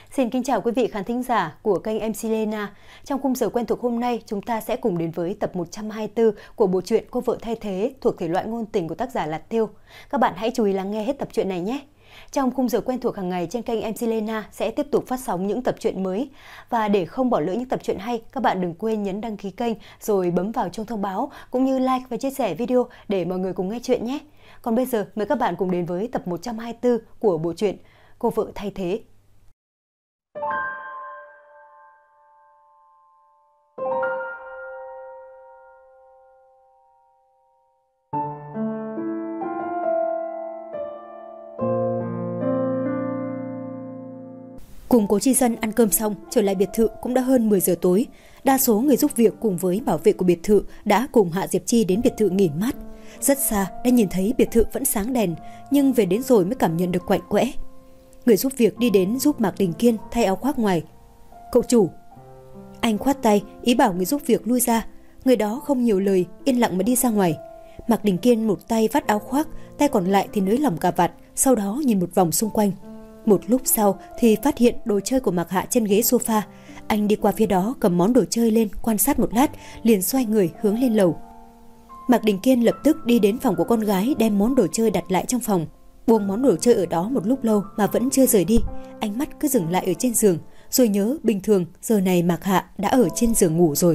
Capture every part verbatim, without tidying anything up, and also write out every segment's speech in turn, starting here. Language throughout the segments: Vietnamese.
Xin kính chào quý vị khán thính giả của kênh em xê Lena. Trong khung giờ quen thuộc hôm nay, chúng ta sẽ cùng đến với tập một trăm hai mươi tư của bộ truyện Cô vợ thay thế thuộc thể loại ngôn tình của tác giả Lạt Tiêu. Các bạn hãy chú ý lắng nghe hết tập truyện này nhé. Trong khung giờ quen thuộc hàng ngày trên kênh em xê Lena sẽ tiếp tục phát sóng những tập truyện mới. Và để không bỏ lỡ những tập truyện hay, các bạn đừng quên nhấn đăng ký kênh rồi bấm vào chuông thông báo cũng như like và chia sẻ video để mọi người cùng nghe chuyện nhé. Còn bây giờ, mời các bạn cùng đến với tập một trăm hai mươi tư của bộ truyện Cô vợ thay thế. Cùng Cố Chi Dân ăn cơm xong, trở lại biệt thự cũng đã hơn mười giờ tối. Đa số người giúp việc cùng với bảo vệ của biệt thự đã cùng Hạ Diệp Chi đến biệt thự nghỉ mát. Rất xa đã nhìn thấy biệt thự vẫn sáng đèn, nhưng về đến rồi mới cảm nhận được quạnh quẽ. Người giúp việc đi đến giúp Mạc Đình Kiên thay áo khoác ngoài. Cậu chủ. Anh khoát tay, ý bảo người giúp việc lui ra. Người đó không nhiều lời, yên lặng mà đi ra ngoài. Mạc Đình Kiên một tay vắt áo khoác, tay còn lại thì nới lỏng cà vạt, sau đó nhìn một vòng xung quanh. Một lúc sau thì phát hiện đồ chơi của Mạc Hạ trên ghế sofa. Anh đi qua phía đó cầm món đồ chơi lên, quan sát một lát, liền xoay người hướng lên lầu. Mạc Đình Kiên lập tức đi đến phòng của con gái, đem món đồ chơi đặt lại trong phòng. Buông món đồ chơi ở đó một lúc lâu mà vẫn chưa rời đi. Ánh mắt cứ dừng lại ở trên giường, rồi nhớ bình thường giờ này Mạc Hạ đã ở trên giường ngủ rồi.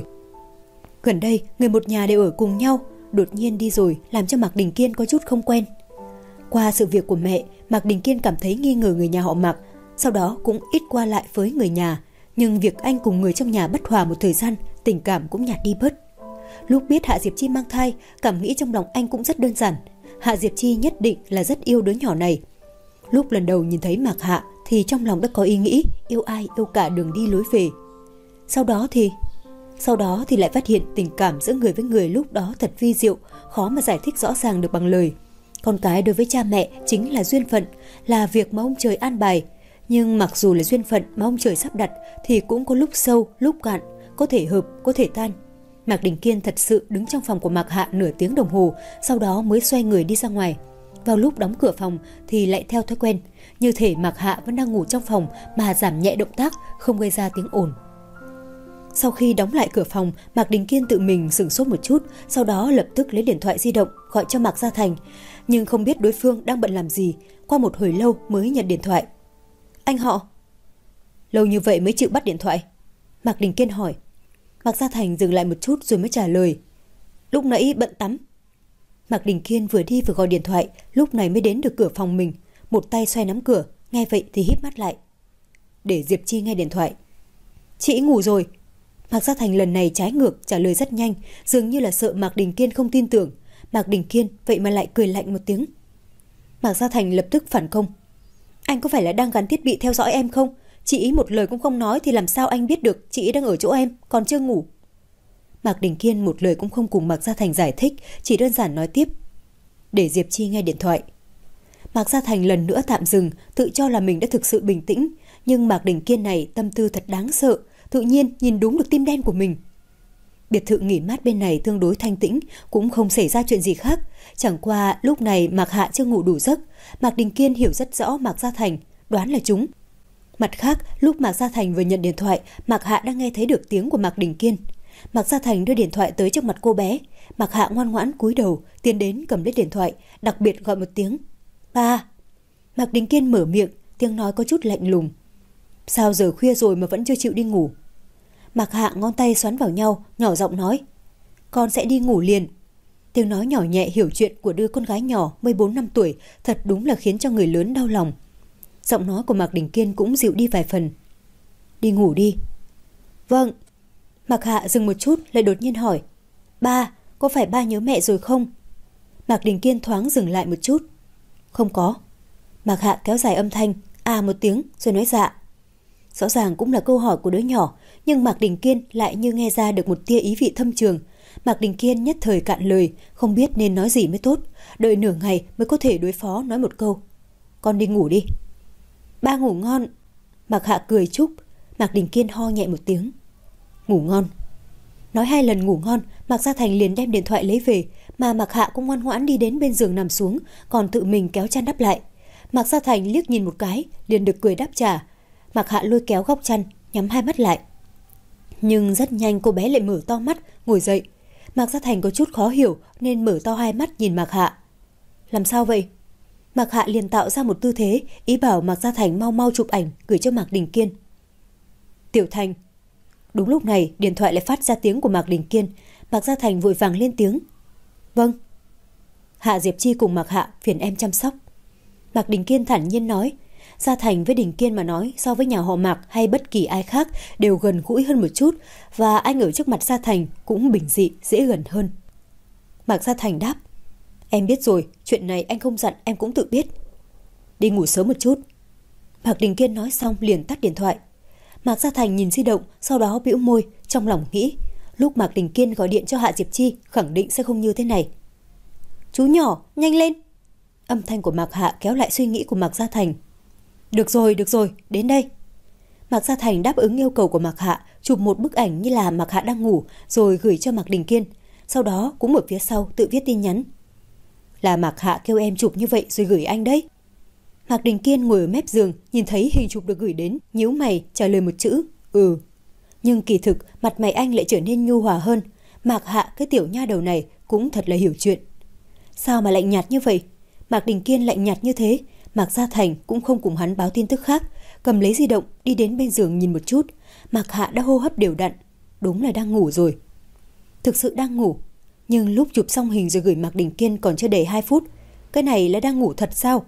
Gần đây người một nhà đều ở cùng nhau, đột nhiên đi rồi làm cho Mạc Đình Kiên có chút không quen. Qua sự việc của mẹ, Mạc Đình Kiên cảm thấy nghi ngờ người nhà họ Mạc, sau đó cũng ít qua lại với người nhà. Nhưng việc anh cùng người trong nhà bất hòa một thời gian, tình cảm cũng nhạt đi bớt. Lúc biết Hạ Diệp Chi mang thai, cảm nghĩ trong lòng anh cũng rất đơn giản. Hạ Diệp Chi nhất định là rất yêu đứa nhỏ này. Lúc lần đầu nhìn thấy Mạc Hạ thì trong lòng đã có ý nghĩ yêu ai yêu cả đường đi lối về. Sau đó thì... Sau đó thì lại phát hiện tình cảm giữa người với người lúc đó thật vi diệu, khó mà giải thích rõ ràng được bằng lời. Con cái đối với cha mẹ chính là duyên phận, là việc mà ông trời an bài. Nhưng mặc dù là duyên phận mà ông trời sắp đặt thì cũng có lúc sâu, lúc cạn, có thể hợp, có thể tan. Mạc Đình Kiên thật sự đứng trong phòng của Mạc Hạ nửa tiếng đồng hồ, sau đó mới xoay người đi ra ngoài. Vào lúc đóng cửa phòng thì lại theo thói quen, như thể Mạc Hạ vẫn đang ngủ trong phòng mà giảm nhẹ động tác, không gây ra tiếng ồn. Sau khi đóng lại cửa phòng, Mạc Đình Kiên tự mình sửng sốt một chút, sau đó lập tức lấy điện thoại di động gọi cho Mạc Gia Thành, nhưng không biết đối phương đang bận làm gì, qua một hồi lâu mới nhận điện thoại. Anh họ. Lâu như vậy mới chịu bắt điện thoại? Mạc Đình Kiên hỏi. Mạc Gia Thành dừng lại một chút rồi mới trả lời. Lúc nãy bận tắm. Mạc Đình Kiên vừa đi vừa gọi điện thoại, lúc này mới đến được cửa phòng mình, một tay xoay nắm cửa, nghe vậy thì híp mắt lại. Để Diệp Chi nghe điện thoại. Chị ngủ rồi. Mạc Gia Thành lần này trái ngược trả lời rất nhanh, dường như là sợ Mạc Đình Kiên không tin tưởng. Mạc Đình Kiên vậy mà lại cười lạnh một tiếng. Mạc Gia Thành lập tức phản công. Anh có phải là đang gắn thiết bị theo dõi em không? Chị ý một lời cũng không nói thì làm sao anh biết được chị ý đang ở chỗ em, còn chưa ngủ? Mạc Đình Kiên một lời cũng không cùng Mạc Gia Thành giải thích, chỉ đơn giản nói tiếp. Để Diệp Chi nghe điện thoại. Mạc Gia Thành lần nữa tạm dừng, tự cho là mình đã thực sự bình tĩnh, nhưng Mạc Đình Kiên này tâm tư thật đáng sợ, tự nhiên nhìn đúng được tim đen của mình. Biệt thự nghỉ mát bên này tương đối thanh tĩnh, cũng không xảy ra chuyện gì khác. Chẳng qua lúc này Mạc Hạ chưa ngủ đủ giấc. Mạc Đình Kiên hiểu rất rõ Mạc Gia Thành, đoán là chúng. Mặt khác, lúc Mạc Gia Thành vừa nhận điện thoại, Mạc Hạ đang nghe thấy được tiếng của Mạc Đình Kiên. Mạc Gia Thành đưa điện thoại tới trước mặt cô bé. Mạc Hạ ngoan ngoãn cúi đầu, tiến đến cầm lấy điện thoại, đặc biệt gọi một tiếng. Ba. Mạc Đình Kiên mở miệng, tiếng nói có chút lạnh lùng. Sao giờ khuya rồi mà vẫn chưa chịu đi ngủ? Mạc Hạ ngón tay xoắn vào nhau, nhỏ giọng nói. Con sẽ đi ngủ liền. Tiếng nói nhỏ nhẹ hiểu chuyện của đứa con gái nhỏ mười bốn năm tuổi thật đúng là khiến cho người lớn đau lòng. Giọng nói của Mạc Đình Kiên cũng dịu đi vài phần. Đi ngủ đi. Vâng. Mạc Hạ dừng một chút lại đột nhiên hỏi. Ba, có phải ba nhớ mẹ rồi không? Mạc Đình Kiên thoáng dừng lại một chút. Không có. Mạc Hạ kéo dài âm thanh, à một tiếng rồi nói dạ. Rõ ràng cũng là câu hỏi của đứa nhỏ, nhưng Mạc Đình Kiên lại như nghe ra được một tia ý vị thâm trường. Mạc Đình Kiên nhất thời cạn lời, không biết nên nói gì mới tốt, đợi nửa ngày mới có thể đối phó nói một câu. Con đi ngủ đi. Ba ngủ ngon. Mạc Hạ cười chúc. Mạc Đình Kiên ho nhẹ một tiếng. Ngủ ngon. Nói hai lần ngủ ngon, Mạc Gia Thành liền đem điện thoại lấy về, mà Mạc Hạ cũng ngoan ngoãn đi đến bên giường nằm xuống, còn tự mình kéo chăn đắp lại. Mạc Gia Thành liếc nhìn một cái, liền được cười đáp trả. Mạc Hạ lôi kéo góc chăn, nhắm hai mắt lại. Nhưng rất nhanh cô bé lại mở to mắt, ngồi dậy. Mạc Gia Thành có chút khó hiểu nên mở to hai mắt nhìn Mạc Hạ. Làm sao vậy? Mạc Hạ liền tạo ra một tư thế, ý bảo Mạc Gia Thành mau mau chụp ảnh gửi cho Mạc Đình Kiên. Tiểu Thành. Đúng lúc này điện thoại lại phát ra tiếng của Mạc Đình Kiên. Mạc Gia Thành vội vàng lên tiếng. Vâng. Hạ Diệp Chi cùng Mạc Hạ phiền em chăm sóc. Mạc Đình Kiên thản nhiên nói. Gia Thành với Đình Kiên mà nói so với nhà họ Mạc hay bất kỳ ai khác đều gần gũi hơn một chút, và anh ở trước mặt Gia Thành cũng bình dị, dễ gần hơn. Mạc Gia Thành đáp. Em biết rồi, chuyện này anh không dặn em cũng tự biết. Đi ngủ sớm một chút. Mạc Đình Kiên nói xong liền tắt điện thoại. Mạc Gia Thành nhìn di động, sau đó bĩu môi, trong lòng nghĩ, lúc Mạc Đình Kiên gọi điện cho Hạ Diệp Chi khẳng định sẽ không như thế này. Chú nhỏ, nhanh lên. Âm thanh của Mạc Hạ kéo lại suy nghĩ của Mạc Gia Thành. Được rồi, được rồi, đến đây. Mạc Gia Thành đáp ứng yêu cầu của Mạc Hạ, chụp một bức ảnh như là Mạc Hạ đang ngủ rồi gửi cho Mạc Đình Kiên. Sau đó cũng ở phía sau tự viết tin nhắn. Là Mạc Hạ kêu em chụp như vậy rồi gửi anh đấy. Mạc Đình Kiên ngồi ở mép giường, nhìn thấy hình chụp được gửi đến, nhíu mày trả lời một chữ, ừ. Nhưng kỳ thực mặt mày anh lại trở nên nhu hòa hơn. Mạc Hạ cái tiểu nha đầu này cũng thật là hiểu chuyện. Sao mà lạnh nhạt như vậy? Mạc Đình Kiên lạnh nhạt như thế. Mạc Gia Thành cũng không cùng hắn báo tin tức khác, cầm lấy di động đi đến bên giường nhìn một chút. Mạc Hạ đã hô hấp đều đặn, đúng là đang ngủ rồi. Thực sự đang ngủ. Nhưng lúc chụp xong hình rồi gửi Mạc Đình Kiên còn chưa đầy hai phút. Cái này là đang ngủ thật sao?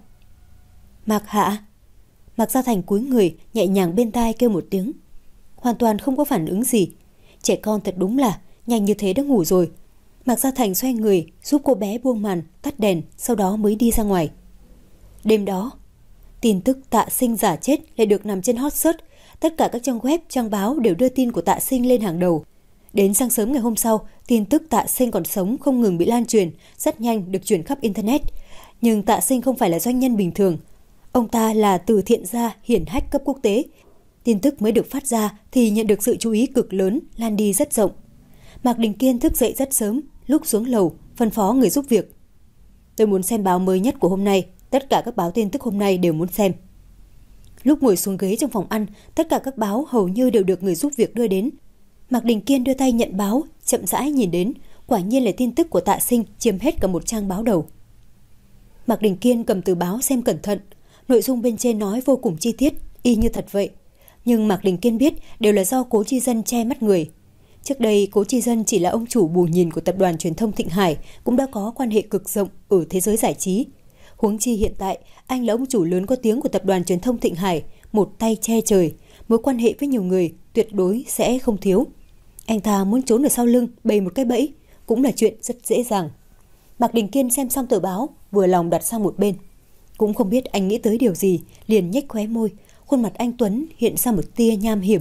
Mạc Hạ. Mạc Gia Thành cúi người nhẹ nhàng bên tai kêu một tiếng. Hoàn toàn không có phản ứng gì. Trẻ con thật đúng là nhanh như thế đã ngủ rồi. Mạc Gia Thành xoay người giúp cô bé buông màn, tắt đèn, sau đó mới đi ra ngoài. Đêm đó, tin tức Tạ Sinh giả chết lại được nằm trên hot search. Tất cả các trang web, trang báo đều đưa tin của Tạ Sinh lên hàng đầu. Đến sáng sớm ngày hôm sau, tin tức Tạ Sinh còn sống không ngừng bị lan truyền, rất nhanh được truyền khắp Internet. Nhưng Tạ Sinh không phải là doanh nhân bình thường. Ông ta là từ thiện gia hiển hách cấp quốc tế. Tin tức mới được phát ra thì nhận được sự chú ý cực lớn, lan đi rất rộng. Mạc Đình Kiên thức dậy rất sớm, lúc xuống lầu, phân phó người giúp việc. Tôi muốn xem báo mới nhất của hôm nay, tất cả các báo tin tức hôm nay đều muốn xem. Lúc ngồi xuống ghế trong phòng ăn, tất cả các báo hầu như đều được người giúp việc đưa đến. Mạc Đình Kiên đưa tay nhận báo, chậm rãi nhìn đến, quả nhiên là tin tức của Tạ Sinh chiếm hết cả một trang báo đầu. Mạc Đình Kiên cầm tờ báo xem cẩn thận, nội dung bên trên nói vô cùng chi tiết, y như thật vậy. Nhưng Mạc Đình Kiên biết đều là do Cố Chi Dân che mắt người. Trước đây Cố Chi Dân chỉ là ông chủ bù nhìn của tập đoàn truyền thông Thịnh Hải, cũng đã có quan hệ cực rộng ở thế giới giải trí. Huống chi hiện tại, anh là ông chủ lớn có tiếng của tập đoàn truyền thông Thịnh Hải, một tay che trời, mối quan hệ với nhiều người tuyệt đối sẽ không thiếu. Anh ta muốn trốn ở sau lưng bày một cái bẫy cũng là chuyện rất dễ dàng. Mạc Đình Kiên xem xong tờ báo, vừa lòng đặt sang một bên. Cũng không biết anh nghĩ tới điều gì, liền nhếch khóe môi, khuôn mặt anh Tuấn hiện ra một tia nham hiểm.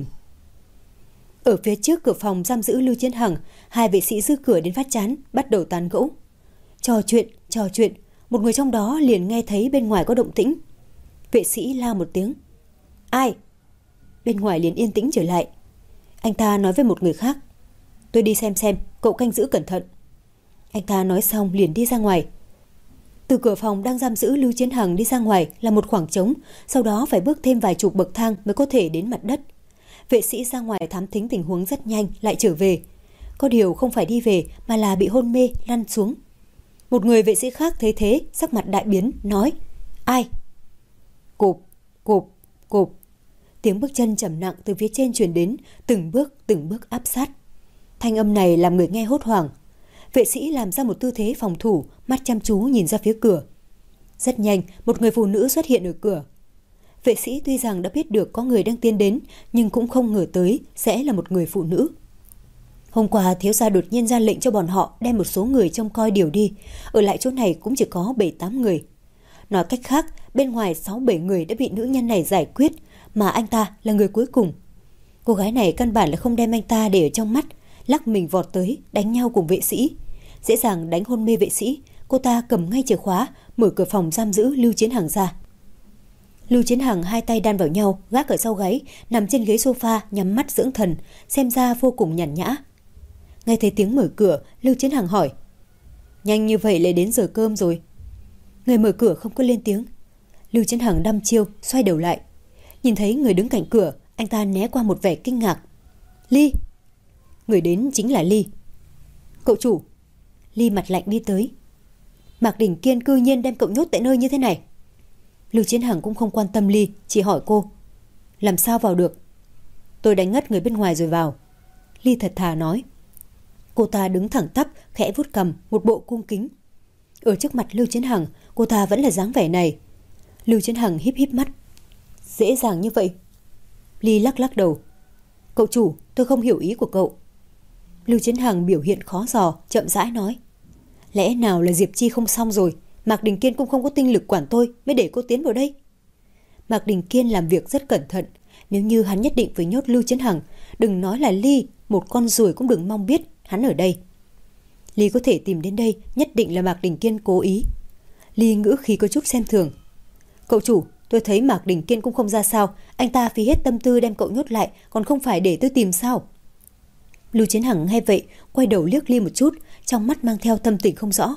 Ở phía trước cửa phòng giam giữ Lưu Chiến Hằng, hai vệ sĩ giữ cửa đến phát chán, bắt đầu tán gẫu. Trò chuyện, trò chuyện, một người trong đó liền nghe thấy bên ngoài có động tĩnh. Vệ sĩ la một tiếng. Ai? Bên ngoài liền yên tĩnh trở lại. Anh ta nói với một người khác. Tôi đi xem xem, cậu canh giữ cẩn thận. Anh ta nói xong liền đi ra ngoài. Từ cửa phòng đang giam giữ Lưu Chiến Hằng đi ra ngoài là một khoảng trống, sau đó phải bước thêm vài chục bậc thang mới có thể đến mặt đất. Vệ sĩ ra ngoài thám thính tình huống rất nhanh lại trở về. Có điều không phải đi về mà là bị hôn mê lăn xuống. Một người vệ sĩ khác thấy thế, sắc mặt đại biến, nói. Ai? Cộp, cộp, cộp. Tiếng bước chân trầm nặng từ phía trên truyền đến, từng bước từng bước áp sát. Thanh âm này làm người nghe hốt hoảng. Vệ sĩ làm ra một tư thế phòng thủ, mắt chăm chú nhìn ra phía cửa. Rất nhanh, một người phụ nữ xuất hiện ở cửa. Vệ sĩ tuy rằng đã biết được có người đang tiến đến, nhưng cũng không ngờ tới sẽ là một người phụ nữ. Hôm qua thiếu gia đột nhiên ra lệnh cho bọn họ đem một số người trông coi điều đi, ở lại chỗ này cũng chỉ có bảy tám người. Nói cách khác, bên ngoài sáu bảy người đã bị nữ nhân này giải quyết, mà anh ta là người cuối cùng. Cô gái này căn bản là không đem anh ta để ở trong mắt, lắc mình vọt tới, đánh nhau cùng vệ sĩ. Dễ dàng đánh hôn mê vệ sĩ, cô ta cầm ngay chìa khóa, mở cửa phòng giam giữ Lưu Chiến Hằng ra. Lưu Chiến Hằng hai tay đan vào nhau, gác ở sau gáy, nằm trên ghế sofa nhắm mắt dưỡng thần, xem ra vô cùng nhàn nhã. Nghe thấy tiếng mở cửa, Lưu Chiến Hằng hỏi. Nhanh như vậy lại đến giờ cơm rồi. Người mở cửa không có lên tiếng. Lưu Chiến Hằng đăm chiêu, xoay đầu lại. Nhìn thấy người đứng cạnh cửa, anh ta né qua một vẻ kinh ngạc. Ly! Người đến chính là Ly. Cậu chủ! Ly mặt lạnh đi tới. Mạc Đình Kiên cư nhiên đem cậu nhốt tại nơi như thế này. Lưu Chiến Hằng cũng không quan tâm Ly, chỉ hỏi cô. Làm sao vào được? Tôi đánh ngất người bên ngoài rồi vào. Ly thật thà nói. Cô ta đứng thẳng tắp, khẽ vuốt cằm, một bộ cung kính. Ở trước mặt Lưu Chiến Hằng, cô ta vẫn là dáng vẻ này. Lưu Chiến Hằng híp híp mắt. Dễ dàng như vậy? Ly lắc lắc đầu. Cậu chủ, tôi không hiểu ý của cậu. Lưu Chiến Hằng biểu hiện khó dò, chậm rãi nói. Lẽ nào là Diệp Chi không xong rồi, Mạc Đình Kiên cũng không có tinh lực quản tôi mới để cô tiến vào đây. Mạc Đình Kiên làm việc rất cẩn thận. Nếu như hắn nhất định phải nhốt Lưu Chiến Hằng, đừng nói là Ly, một con ruồi cũng đừng mong biết hắn ở đây. Ly có thể tìm đến đây, nhất định là Mạc Đình Kiên cố ý. Ly ngữ khí có chút xem thường. Cậu chủ, tôi thấy Mạc Đình Kiên cũng không ra sao, anh ta phí hết tâm tư đem cậu nhốt lại, còn không phải để tôi tìm sao? Lưu Chiến Hằng nghe vậy, quay đầu liếc Ly một chút, trong mắt mang theo tâm tình không rõ.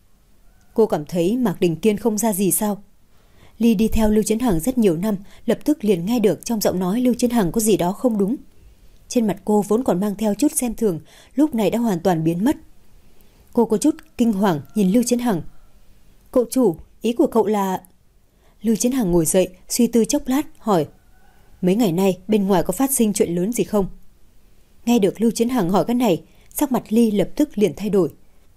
Cô cảm thấy Mạc Đình Kiên không ra gì sao? Ly đi theo Lưu Chiến Hằng rất nhiều năm, lập tức liền nghe được trong giọng nói Lưu Chiến Hằng có gì đó không đúng. Trên mặt cô vốn còn mang theo chút xem thường, lúc này đã hoàn toàn biến mất. Cô có chút kinh hoàng nhìn Lưu Chiến Hằng. Cậu chủ, ý của cậu là... Lưu Chiến Hằng ngồi dậy, suy tư chốc lát, hỏi. Mấy ngày nay bên ngoài có phát sinh chuyện lớn gì không? Nghe được Lưu Chiến Hằng hỏi cái này, sắc mặt Ly lập tức liền thay đổi.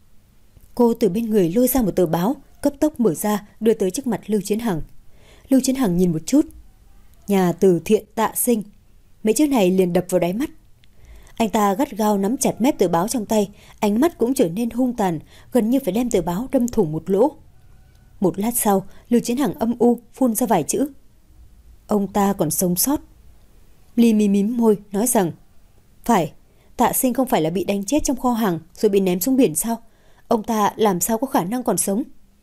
Cô từ bên người lôi ra một tờ báo, cấp tốc mở ra, đưa tới trước mặt Lưu Chiến Hằng. Lưu Chiến Hằng nhìn một chút. Nhà từ thiện Tạ Sinh. Mấy chữ này liền đập vào đáy mắt. Anh ta gắt gao nắm chặt mép tờ báo trong tay, ánh mắt cũng trở nên hung tàn, gần như phải đem tờ báo đâm thủng một lỗ. Một lát sau, Lưu Chiến Hằng âm u phun ra vài chữ. Ông ta còn sống sót. Ly mí mím môi nói rằng, phải, Tạ Sinh không phải là bị đánh chết trong kho hàng rồi bị ném xuống biển sao? Ông ta làm sao có khả năng còn sống?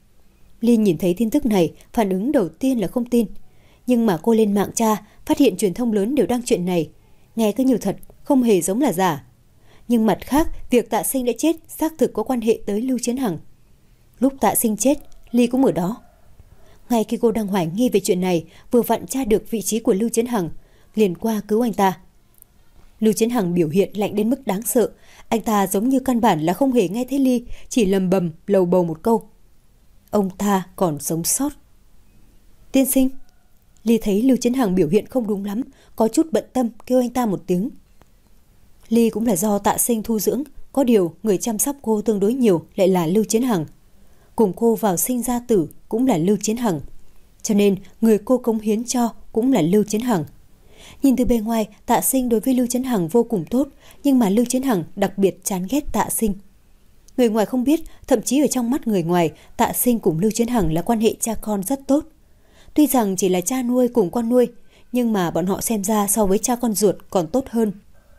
Ly nhìn thấy tin tức này, phản ứng đầu tiên là không tin. Nhưng mà cô lên mạng tra, phát hiện truyền thông lớn đều đăng chuyện này. Nghe cứ như thật, không hề giống là giả. Nhưng mặt khác, việc Tạ Sinh đã chết xác thực có quan hệ tới Lưu Chiến Hằng. Lúc Tạ Sinh chết, Ly cũng ở đó. Ngay khi cô đang hoài nghi về chuyện này, vừa vặn tra được vị trí của Lưu Chiến Hằng, liền qua cứu anh ta. Lưu Chiến Hằng biểu hiện lạnh đến mức đáng sợ. Anh ta giống như căn bản là không hề nghe thấy Ly, chỉ lầm bầm lầu bầu một câu. Ông ta còn sống sót. Tiên sinh. Ly thấy Lưu Chiến Hằng biểu hiện không đúng lắm, có chút bận tâm kêu anh ta một tiếng. Ly cũng là do Tạ Sinh thu dưỡng, có điều người chăm sóc cô tương đối nhiều lại là Lưu Chiến Hằng. Cùng cô vào sinh ra tử cũng là Lưu Chiến Hằng. Cho nên người cô cống hiến cho cũng là Lưu Chiến Hằng. Nhìn từ bề ngoài, Tạ Sinh đối với Lưu Chiến Hằng vô cùng tốt, nhưng mà Lưu Chiến Hằng đặc biệt chán ghét Tạ Sinh. Người ngoài không biết, thậm chí ở trong mắt người ngoài, Tạ Sinh cùng Lưu Chiến Hằng là quan hệ cha con rất tốt. Tuy rằng chỉ là cha nuôi cùng con nuôi, nhưng mà bọn họ xem ra so với cha con ruột còn tốt hơn.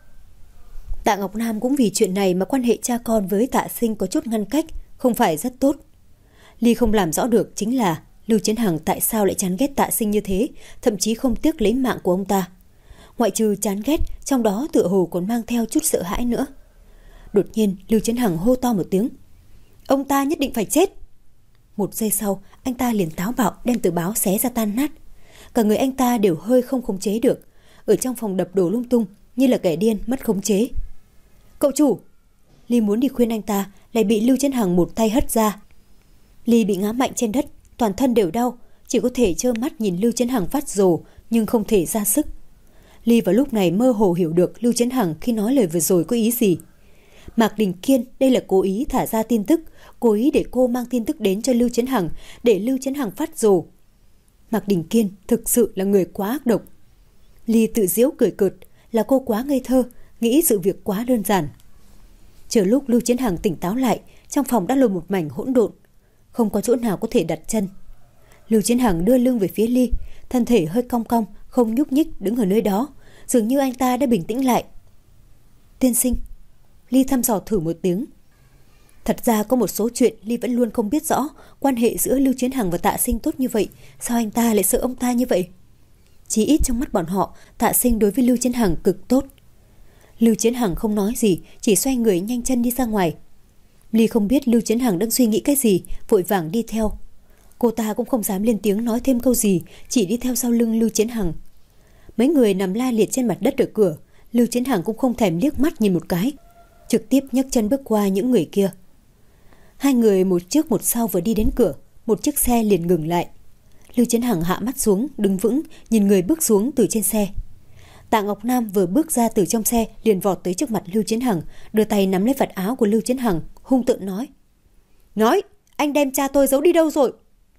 Tạ Ngọc Nam cũng vì chuyện này mà quan hệ cha con với Tạ Sinh có chút ngăn cách, không phải rất tốt. Ly không làm rõ được chính là Lưu Chiến Hằng tại sao lại chán ghét Tạ Sinh như thế, thậm chí không tiếc lấy mạng của ông ta. Ngoại trừ chán ghét, trong đó tựa hồ còn mang theo chút sợ hãi nữa. Đột nhiên Lưu Chiến Hằng hô to một tiếng. Ông ta nhất định phải chết. Một giây sau, anh ta liền táo bạo đem tờ báo xé ra tan nát. Cả người anh ta đều hơi không khống chế được, ở trong phòng đập đổ lung tung, như là kẻ điên mất khống chế. Cậu chủ! Ly muốn đi khuyên anh ta, lại bị Lưu Chiến Hằng một tay hất ra. Ly bị ngã mạnh trên đất, toàn thân đều đau, chỉ có thể trơ mắt nhìn Lưu Chiến Hằng phát rồ, nhưng không thể ra sức. Ly vào lúc này mơ hồ hiểu được Lưu Chiến Hằng khi nói lời vừa rồi có ý gì. Mạc Đình Kiên đây là cố ý thả ra tin tức, cố ý để cô mang tin tức đến cho Lưu Chiến Hằng, để Lưu Chiến Hằng phát rồ. Mạc Đình Kiên thực sự là người quá ác độc. Ly tự giễu cười cợt, là cô quá ngây thơ, nghĩ sự việc quá đơn giản. Chờ lúc Lưu Chiến Hằng tỉnh táo lại, trong phòng đã là một mảnh hỗn độn, không có chỗ nào có thể đặt chân. Lưu Chiến Hằng đưa lưng về phía Ly, thân thể hơi cong cong, không nhúc nhích đứng ở nơi đó, dường như anh ta đã bình tĩnh lại. Tiên sinh. Ly thăm dò thử một tiếng. Thật ra có một số chuyện Ly vẫn luôn không biết rõ, quan hệ giữa Lưu Chiến Hằng và Tạ Sinh tốt như vậy, sao anh ta lại sợ ông ta như vậy? Chí ít trong mắt bọn họ, Tạ Sinh đối với Lưu Chiến Hằng cực tốt. Lưu Chiến Hằng không nói gì, chỉ xoay người nhanh chân đi ra ngoài. Ly không biết Lưu Chiến Hằng đang suy nghĩ cái gì, vội vàng đi theo. Cô ta cũng không dám lên tiếng nói thêm câu gì, chỉ đi theo sau lưng Lưu Chiến Hằng. Mấy người nằm la liệt trên mặt đất ở cửa, Lưu Chiến Hằng cũng không thèm liếc mắt nhìn một cái, trực tiếp nhấc chân bước qua những người kia. Hai người một trước một sau vừa đi đến cửa, một chiếc xe liền ngừng lại. Lưu Chiến Hằng hạ mắt xuống, đứng vững, nhìn người bước xuống từ trên xe. Tạ Ngọc Nam vừa bước ra từ trong xe liền vọt tới trước mặt Lưu Chiến Hằng, đưa tay nắm lấy vạt áo của Lưu Chiến Hằng, hung tợn nói: "Nói, anh đem cha tôi giấu đi đâu rồi?"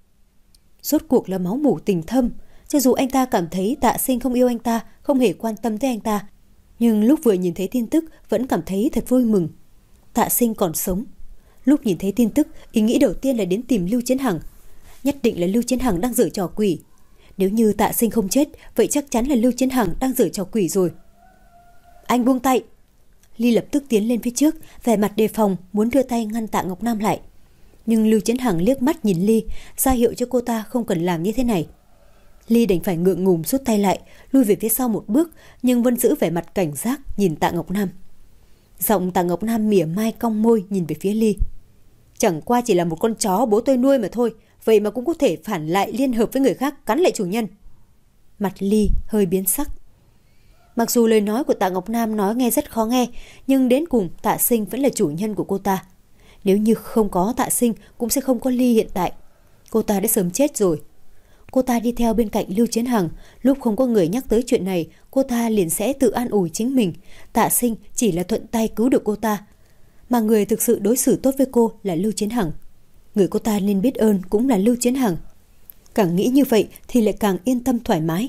Rốt cuộc là máu mủ tình thâm, cho dù anh ta cảm thấy Tạ Sinh không yêu anh ta, không hề quan tâm tới anh ta, nhưng lúc vừa nhìn thấy tin tức vẫn cảm thấy thật vui mừng. Tạ Sinh còn sống. Lúc nhìn thấy tin tức, ý nghĩ đầu tiên là đến tìm Lưu Chiến Hằng. Nhất định là Lưu Chiến Hằng đang giở trò quỷ. Nếu như Tạ Sinh không chết, vậy chắc chắn là Lưu Chiến Hằng đang giở trò quỷ rồi. "Anh buông tay!" Ly lập tức tiến lên phía trước, vẻ mặt đề phòng, muốn đưa tay ngăn Tạ Ngọc Nam lại. Nhưng Lưu Chiến Hằng liếc mắt nhìn Ly, ra hiệu cho cô ta không cần làm như thế này. Ly đành phải ngượng ngùng rút tay lại, lui về phía sau một bước, nhưng vẫn giữ vẻ mặt cảnh giác nhìn Tạ Ngọc Nam. Giọng Tạ Ngọc Nam mỉa mai cong môi nhìn về phía Ly. "Chẳng qua chỉ là một con chó bố tôi nuôi mà thôi, vậy mà cũng có thể phản lại liên hợp với người khác cắn lại chủ nhân." Mặt Ly hơi biến sắc. Mặc dù lời nói của Tạ Ngọc Nam nói nghe rất khó nghe, nhưng đến cùng Tạ Sinh vẫn là chủ nhân của cô ta. Nếu như không có Tạ Sinh cũng sẽ không có Ly hiện tại. Cô ta đã sớm chết rồi. Cô ta đi theo bên cạnh Lưu Chiến Hằng, lúc không có người nhắc tới chuyện này, cô ta liền sẽ tự an ủi chính mình. Tạ Sinh chỉ là thuận tay cứu được cô ta, mà người thực sự đối xử tốt với cô là Lưu Chiến Hằng. Người cô ta nên biết ơn cũng là Lưu Chiến Hằng. Càng nghĩ như vậy thì lại càng yên tâm thoải mái.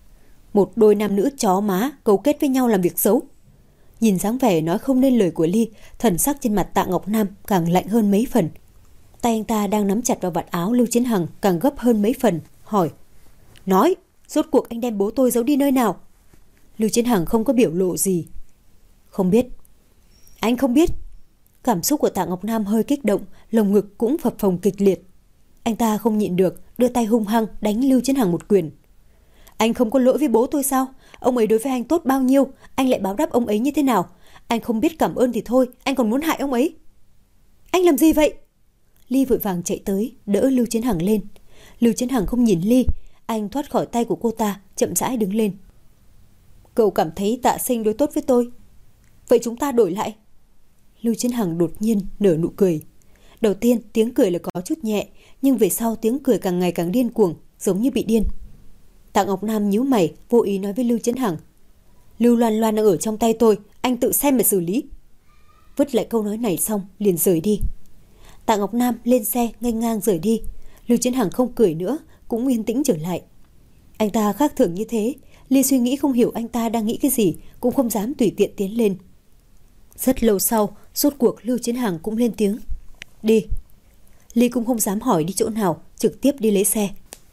Một đôi nam nữ chó má cấu kết với nhau làm việc xấu. Nhìn dáng vẻ nói không nên lời của Ly, thần sắc trên mặt Tạ Ngọc Nam càng lạnh hơn mấy phần. Tay anh ta đang nắm chặt vào vạt áo Lưu Chiến Hằng càng gấp hơn mấy phần, hỏi: "Nói, rốt cuộc anh đem bố tôi giấu đi nơi nào?" Lưu Chiến Hằng không có biểu lộ gì. "Không biết." "Anh không biết?" Cảm xúc của Tạ Ngọc Nam hơi kích động, lồng ngực cũng phập phồng kịch liệt. Anh ta không nhịn được, đưa tay hung hăng đánh Lưu Chiến Hằng một quyền. "Anh không có lỗi với bố tôi sao? Ông ấy đối với anh tốt bao nhiêu, anh lại báo đáp ông ấy như thế nào? Anh không biết cảm ơn thì thôi, anh còn muốn hại ông ấy." "Anh làm gì vậy?" Ly vội vàng chạy tới, đỡ Lưu Chiến Hằng lên. Lưu Chiến Hằng không nhìn Ly, anh thoát khỏi tay của cô ta, chậm rãi đứng lên. "Cậu cảm thấy Tạ Sinh đối tốt với tôi, vậy chúng ta đổi lại." Lưu Chiến Hằng đột nhiên nở nụ cười. Đầu tiên tiếng cười là có chút nhẹ, nhưng về sau tiếng cười càng ngày càng điên cuồng, giống như bị điên. Tạ Ngọc Nam nhíu mày, vô ý nói với Lưu Chiến Hằng: "Lưu Loan Loan đang ở trong tay tôi, anh tự xem mà xử lý." Vứt lại câu nói này xong liền rời đi. Tạ Ngọc Nam lên xe nghênh ngang rời đi. Lưu Chiến Hằng không cười nữa, cũng yên tĩnh trở lại. Anh ta khác thường như thế, Ly suy nghĩ không hiểu anh ta đang nghĩ cái gì, cũng không dám tùy tiện tiến lên. Rất lâu sau, rốt cuộc Lưu Chiến Hằng cũng lên tiếng: "Đi." Ly cũng không dám hỏi đi chỗ nào, trực tiếp đi lấy xe.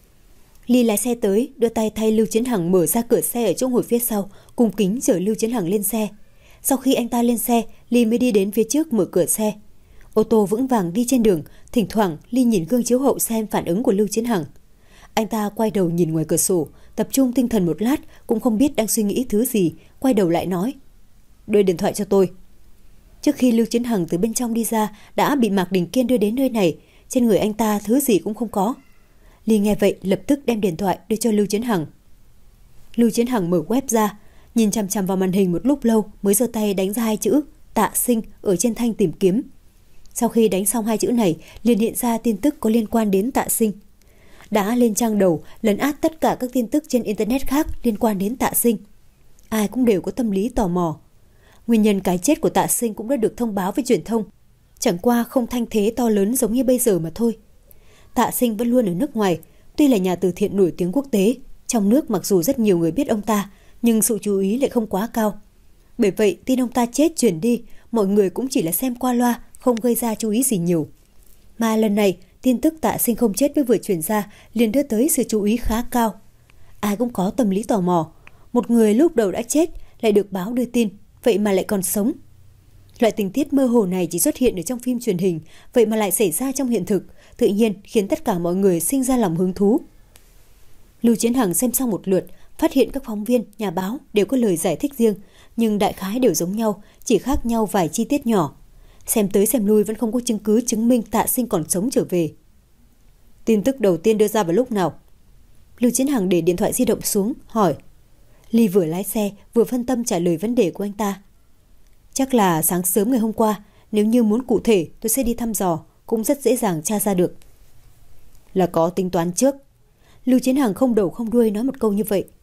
Ly lái xe tới, đưa tay thay Lưu Chiến Hằng mở ra cửa xe ở chỗ ngồi phía sau, cung kính chở Lưu Chiến Hằng lên xe. Sau khi anh ta lên xe, Ly mới đi đến phía trước mở cửa xe. Ô tô vững vàng đi trên đường, thỉnh thoảng Ly nhìn gương chiếu hậu xem phản ứng của Lưu Chiến Hằng. Anh ta quay đầu nhìn ngoài cửa sổ, tập trung tinh thần một lát, cũng không biết đang suy nghĩ thứ gì, quay đầu lại nói: "Đưa điện thoại cho tôi." Trước khi Lưu Chiến Hằng từ bên trong đi ra, đã bị Mạc Đình Kiên đưa đến nơi này, trên người anh ta thứ gì cũng không có. Ly nghe vậy lập tức đem điện thoại đưa cho Lưu Chiến Hằng. Lưu Chiến Hằng mở web ra, nhìn chằm chằm vào màn hình một lúc lâu mới giơ tay đánh ra hai chữ Tạ Sinh ở trên thanh tìm kiếm. Sau khi đánh xong hai chữ này, liền hiện ra tin tức có liên quan đến Tạ Sinh. Đã lên trang đầu, lấn át tất cả các tin tức trên internet khác liên quan đến Tạ Sinh. Ai cũng đều có tâm lý tò mò. Nguyên nhân cái chết của Tạ Sinh cũng đã được thông báo với truyền thông, chẳng qua không thanh thế to lớn giống như bây giờ mà thôi. Tạ Sinh vẫn luôn ở nước ngoài, tuy là nhà từ thiện nổi tiếng quốc tế, trong nước mặc dù rất nhiều người biết ông ta, nhưng sự chú ý lại không quá cao. Bởi vậy tin ông ta chết truyền đi, mọi người cũng chỉ là xem qua loa, không gây ra chú ý gì nhiều. Mà lần này, tin tức Tạ Sinh không chết mới vừa truyền ra, liền đưa tới sự chú ý khá cao. Ai cũng có tâm lý tò mò, một người lúc đầu đã chết lại được báo đưa tin, vậy mà lại còn sống. Loại tình tiết mơ hồ này chỉ xuất hiện ở trong phim truyền hình, vậy mà lại xảy ra trong hiện thực, tự nhiên khiến tất cả mọi người sinh ra lòng hứng thú. Lưu Chiến Hằng xem xong một lượt, phát hiện các phóng viên, nhà báo đều có lời giải thích riêng, nhưng đại khái đều giống nhau, chỉ khác nhau vài chi tiết nhỏ. Xem tới xem lui vẫn không có chứng cứ chứng minh Tạ Sinh còn sống trở về. Tin tức đầu tiên đưa ra vào lúc nào? Lưu Chiến Hằng để điện thoại di động xuống, hỏi. Ly vừa lái xe vừa phân tâm trả lời vấn đề của anh ta. Chắc là sáng sớm ngày hôm qua, nếu như muốn cụ thể tôi sẽ đi thăm dò, cũng rất dễ dàng tra ra được. Là có tính toán trước. Lưu Chiến Hằng không đầu không đuôi nói một câu như vậy.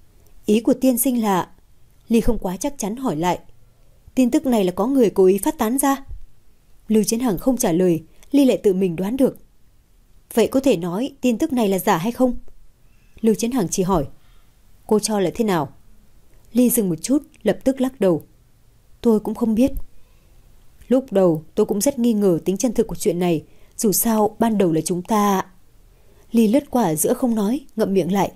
Ý của tiên sinh là... Ly không quá chắc chắn hỏi lại. Tin tức này là có người cố ý phát tán ra. Lưu Chiến Hằng không trả lời, Ly lại tự mình đoán được. Vậy có thể nói tin tức này là giả hay không? Lưu Chiến Hằng chỉ hỏi. Cô cho là thế nào? Ly dừng một chút, lập tức lắc đầu. Tôi cũng không biết. Lúc đầu tôi cũng rất nghi ngờ tính chân thực của chuyện này. Dù sao ban đầu là chúng ta... Ly lướt qua ở giữa không nói, ngậm miệng lại.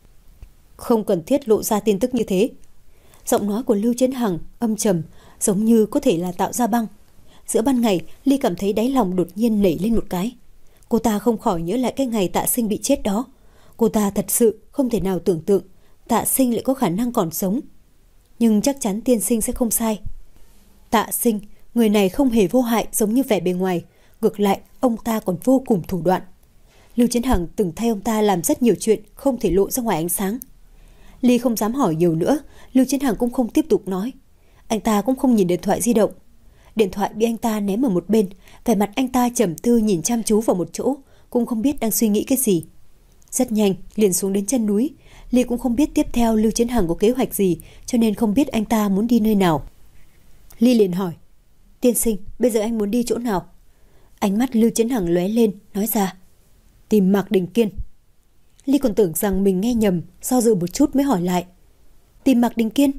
Không cần thiết lộ ra tin tức như thế. Giọng nói của Lưu Chiến Hằng âm trầm, giống như có thể là tạo ra băng. Giữa ban ngày, Ly cảm thấy đáy lòng đột nhiên nảy lên một cái. Cô ta không khỏi nhớ lại cái ngày Tạ Sinh bị chết đó. Cô ta thật sự không thể nào tưởng tượng Tạ Sinh lại có khả năng còn sống. Nhưng chắc chắn tiên sinh sẽ không sai. Tạ Sinh, người này không hề vô hại giống như vẻ bề ngoài. Ngược lại, ông ta còn vô cùng thủ đoạn. Lưu Chiến Hằng từng thay ông ta làm rất nhiều chuyện không thể lộ ra ngoài ánh sáng. Ly không dám hỏi nhiều nữa, Lưu Chiến Hằng cũng không tiếp tục nói. Anh ta cũng không nhìn điện thoại di động. Điện thoại bị anh ta ném ở một bên, vẻ mặt anh ta trầm tư nhìn chăm chú vào một chỗ, cũng không biết đang suy nghĩ cái gì. Rất nhanh, liền xuống đến chân núi. Ly cũng không biết tiếp theo Lưu Chiến Hằng có kế hoạch gì, cho nên không biết anh ta muốn đi nơi nào. Ly liền hỏi, tiên sinh, bây giờ anh muốn đi chỗ nào? Ánh mắt Lưu Chiến Hằng lóe lên, nói ra, tìm Mạc Đình Kiên. Ly còn tưởng rằng mình nghe nhầm, do dự một chút mới hỏi lại, tìm Mạc Đình Kiên?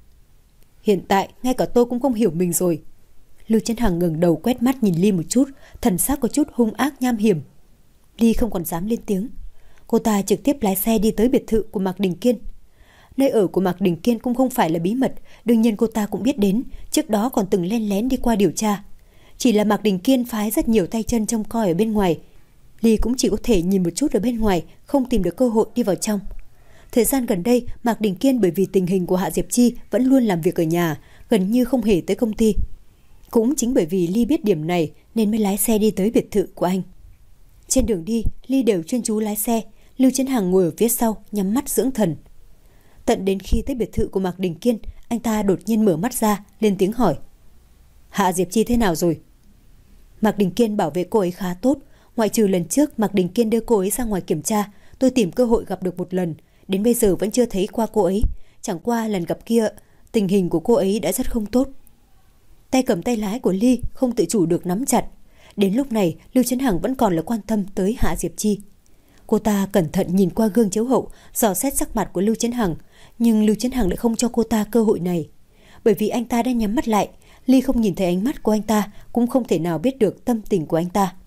Hiện tại ngay cả tôi cũng không hiểu mình rồi. Lưu Chiến Hằng ngẩng đầu quét mắt nhìn Ly một chút, thần sắc có chút hung ác nham hiểm. Ly không còn dám lên tiếng. Cô ta trực tiếp lái xe đi tới biệt thự của Mạc Đình Kiên. Nơi ở của Mạc Đình Kiên cũng không phải là bí mật, đương nhiên cô ta cũng biết đến, trước đó còn từng len lén đi qua điều tra. Chỉ là Mạc Đình Kiên phái rất nhiều tay chân trông coi ở bên ngoài. Ly cũng chỉ có thể nhìn một chút ở bên ngoài, không tìm được cơ hội đi vào trong. Thời gian gần đây, Mạc Đình Kiên bởi vì tình hình của Hạ Diệp Chi vẫn luôn làm việc ở nhà, gần như không hề tới công ty. Cũng chính bởi vì Ly biết điểm này nên mới lái xe đi tới biệt thự của anh. Trên đường đi, Ly đều chuyên chú lái xe, Lưu Chiến Hằng ngồi ở phía sau, nhắm mắt dưỡng thần. Tận đến khi tới biệt thự của Mạc Đình Kiên, anh ta đột nhiên mở mắt ra, lên tiếng hỏi. Hạ Diệp Chi thế nào rồi? Mạc Đình Kiên bảo vệ cô ấy khá tốt, ngoại trừ lần trước Mạc Đình Kiên đưa cô ấy ra ngoài kiểm tra, tôi tìm cơ hội gặp được một lần, đến bây giờ vẫn chưa thấy qua cô ấy. Chẳng qua lần gặp kia, tình hình của cô ấy đã rất không tốt. Tay cầm tay lái của Ly không tự chủ được nắm chặt. Đến lúc này, Lưu Chiến Hằng vẫn còn là quan tâm tới Hạ Diệp Chi. Cô ta cẩn thận nhìn qua gương chiếu hậu, dò xét sắc mặt của Lưu Chiến Hằng, nhưng Lưu Chiến Hằng lại không cho cô ta cơ hội này. Bởi vì anh ta đã nhắm mắt lại, Ly không nhìn thấy ánh mắt của anh ta, cũng không thể nào biết được tâm tình của anh ta.